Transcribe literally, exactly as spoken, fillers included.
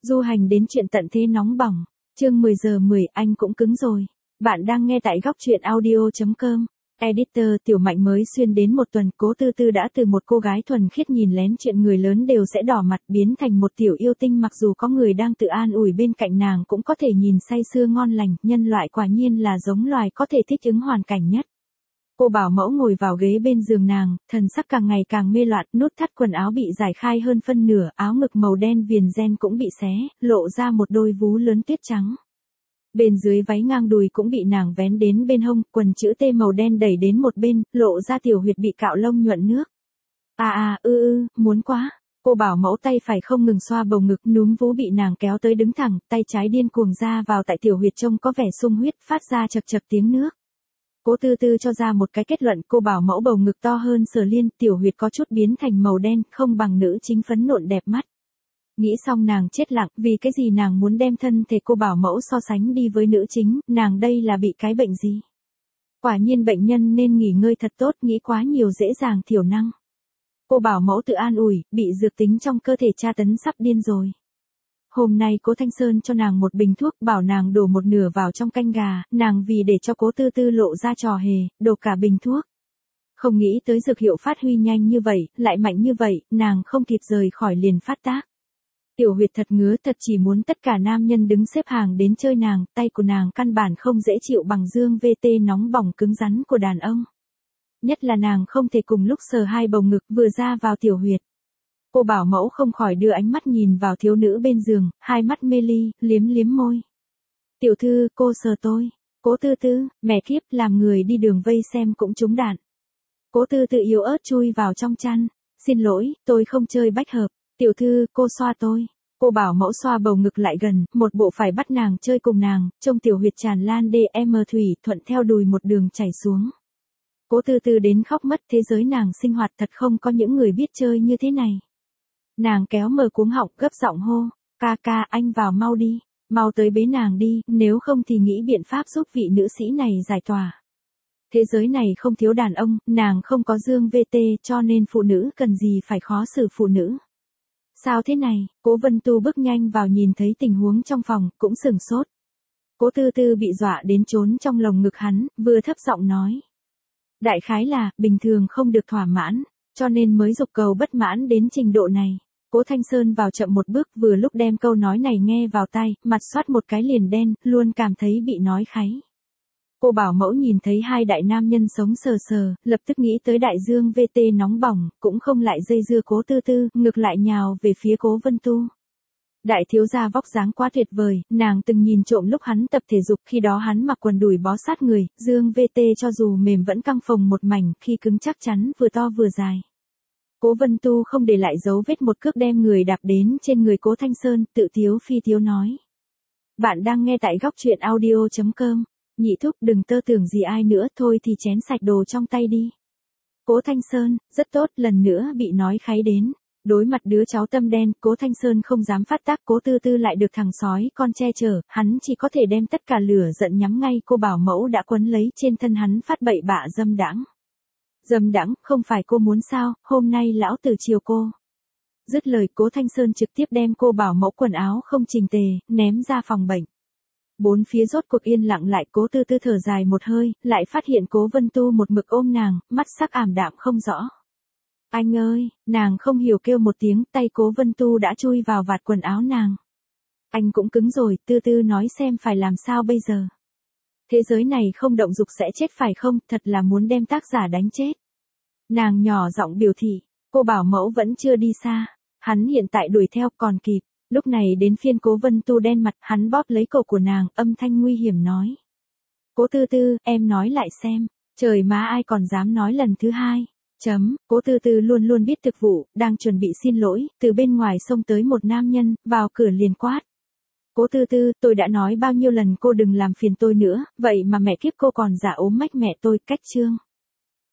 Du hành đến chuyện tận thế nóng bỏng. Chương mười giờ mười, anh cũng cứng rồi. Bạn đang nghe tại góc truyện audio chấm com. Editor Tiểu Mạnh mới xuyên đến một tuần, Cố Tư Tư đã từ một cô gái thuần khiết nhìn lén chuyện người lớn đều sẽ đỏ mặt biến thành một tiểu yêu tinh, mặc dù có người đang tự an ủi bên cạnh nàng cũng có thể nhìn say sưa ngon lành, nhân loại quả nhiên là giống loài có thể thích ứng hoàn cảnh nhất. Cô bảo mẫu ngồi vào ghế bên giường nàng, thần sắc càng ngày càng mê loạn, nút thắt quần áo bị giải khai hơn phân nửa, áo ngực màu đen viền ren cũng bị xé, lộ ra một đôi vú lớn tuyết trắng. Bên dưới váy ngang đùi cũng bị nàng vén đến bên hông, quần chữ T màu đen đẩy đến một bên, lộ ra tiểu huyệt bị cạo lông nhuận nước. À à, ư ư, muốn quá. Cô bảo mẫu tay phải không ngừng xoa bầu ngực, núm vú bị nàng kéo tới đứng thẳng, tay trái điên cuồng ra vào tại tiểu huyệt trông có vẻ sung huyết, phát ra chật chật tiếng nước. Cố Tư Tư cho ra một cái kết luận, cô bảo mẫu bầu ngực to hơn Sở Liên, tiểu huyệt có chút biến thành màu đen, không bằng nữ chính phấn nộn đẹp mắt. Nghĩ xong nàng chết lặng, vì cái gì nàng muốn đem thân thể cô bảo mẫu so sánh đi với nữ chính, nàng đây là bị cái bệnh gì? Quả nhiên bệnh nhân nên nghỉ ngơi thật tốt, nghĩ quá nhiều dễ dàng thiểu năng. Cô bảo mẫu tự an ủi, bị dược tính trong cơ thể tra tấn sắp điên rồi. Hôm nay Cố Thanh Sơn cho nàng một bình thuốc, bảo nàng đổ một nửa vào trong canh gà, nàng vì để cho Cố Tư Tư lộ ra trò hề, đổ cả bình thuốc. Không nghĩ tới dược hiệu phát huy nhanh như vậy, lại mạnh như vậy, nàng không kịp rời khỏi liền phát tác. Tiểu huyệt thật ngứa, thật chỉ muốn tất cả nam nhân đứng xếp hàng đến chơi nàng, tay của nàng căn bản không dễ chịu bằng dương vê tê nóng bỏng cứng rắn của đàn ông. Nhất là nàng không thể cùng lúc sờ hai bầu ngực vừa ra vào tiểu huyệt. Cô bảo mẫu không khỏi đưa ánh mắt nhìn vào thiếu nữ bên giường, hai mắt mê ly, liếm liếm môi. Tiểu thư, cô sờ tôi. Cố Tư Tư, mẹ kiếp, làm người đi đường vây xem cũng trúng đạn. Cố Tư Tư yếu ớt chui vào trong chăn. Xin lỗi, tôi không chơi bách hợp. Tiểu thư, cô xoa tôi. Cô bảo mẫu xoa bầu ngực lại gần, một bộ phải bắt nàng chơi cùng nàng, trong tiểu huyệt tràn lan đê em thủy thuận theo đùi một đường chảy xuống. Cố Tư Tư đến khóc mất, thế giới nàng sinh hoạt thật không có những người biết chơi như thế này. Nàng kéo mở cuống họng, gấp giọng hô, ca ca, anh vào mau đi, mau tới bế nàng đi, nếu không thì nghĩ biện pháp giúp vị nữ sĩ này giải tỏa. Thế giới này không thiếu đàn ông, nàng không có dương vê tê cho nên phụ nữ cần gì phải khó xử phụ nữ. Sao thế này? Cố Vân Tu bước nhanh vào nhìn thấy tình huống trong phòng, cũng sửng sốt. Cố Tư Tư bị dọa đến trốn trong lồng ngực hắn, vừa thấp giọng nói. Đại khái là, bình thường không được thỏa mãn, cho nên mới dục cầu bất mãn đến trình độ này. Cố Thanh Sơn vào chậm một bước, vừa lúc đem câu nói này nghe vào tai, mặt xoát một cái liền đen, luôn cảm thấy bị nói kháy. Cô bảo mẫu nhìn thấy hai đại nam nhân sống sờ sờ, lập tức nghĩ tới đại dương vê tê nóng bỏng, cũng không lại dây dưa Cố Tư Tư, ngược lại nhào về phía Cố Vân Tu. Đại thiếu gia vóc dáng quá tuyệt vời, nàng từng nhìn trộm lúc hắn tập thể dục, khi đó hắn mặc quần đùi bó sát người, dương vê tê cho dù mềm vẫn căng phồng một mảnh, khi cứng chắc chắn, vừa to vừa dài. Cố Vân Tu không để lại dấu vết, một cước đem người đạp đến trên người Cố Thanh Sơn, tự tiếu phi tiếu nói. Bạn đang nghe tại góc truyện audio chấm com. Nhị thúc, đừng tơ tưởng gì ai nữa, thôi thì chén sạch đồ trong tay đi. Cố Thanh Sơn, rất tốt, lần nữa bị nói kháy đến. Đối mặt đứa cháu tâm đen, Cố Thanh Sơn không dám phát tác, Cố Tư Tư lại được thằng sói con che chở, hắn chỉ có thể đem tất cả lửa giận nhắm ngay cô bảo mẫu đã quấn lấy trên thân hắn phát bậy bạ dâm đãng. Dâm đãng, không phải cô muốn sao, hôm nay lão tử chiều cô. Dứt lời, Cố Thanh Sơn trực tiếp đem cô bảo mẫu quần áo không chỉnh tề, ném ra phòng bệnh. Bốn phía rốt cuộc yên lặng lại, Cố Tư Tư thở dài một hơi, lại phát hiện Cố Vân Tu một mực ôm nàng, mắt sắc ảm đạm không rõ. Anh ơi, nàng không hiểu kêu một tiếng, tay Cố Vân Tu đã chui vào vạt quần áo nàng. Anh cũng cứng rồi, Tư Tư nói xem phải làm sao bây giờ. Thế giới này không động dục sẽ chết phải không, thật là muốn đem tác giả đánh chết. Nàng nhỏ giọng biểu thị, cô bảo mẫu vẫn chưa đi xa, hắn hiện tại đuổi theo còn kịp. Lúc này đến phiên Cố Vân Tu đen mặt, hắn bóp lấy cổ của nàng, âm thanh nguy hiểm nói. Cố Tư Tư, em nói lại xem, trời má ai còn dám nói lần thứ hai. Chấm, Cố Tư Tư luôn luôn biết thực vụ, đang chuẩn bị xin lỗi, từ bên ngoài xông tới một nam nhân, vào cửa liền quát. Cố Tư Tư, tôi đã nói bao nhiêu lần cô đừng làm phiền tôi nữa, vậy mà mẹ kiếp cô còn giả ốm mách mẹ tôi, cách chương.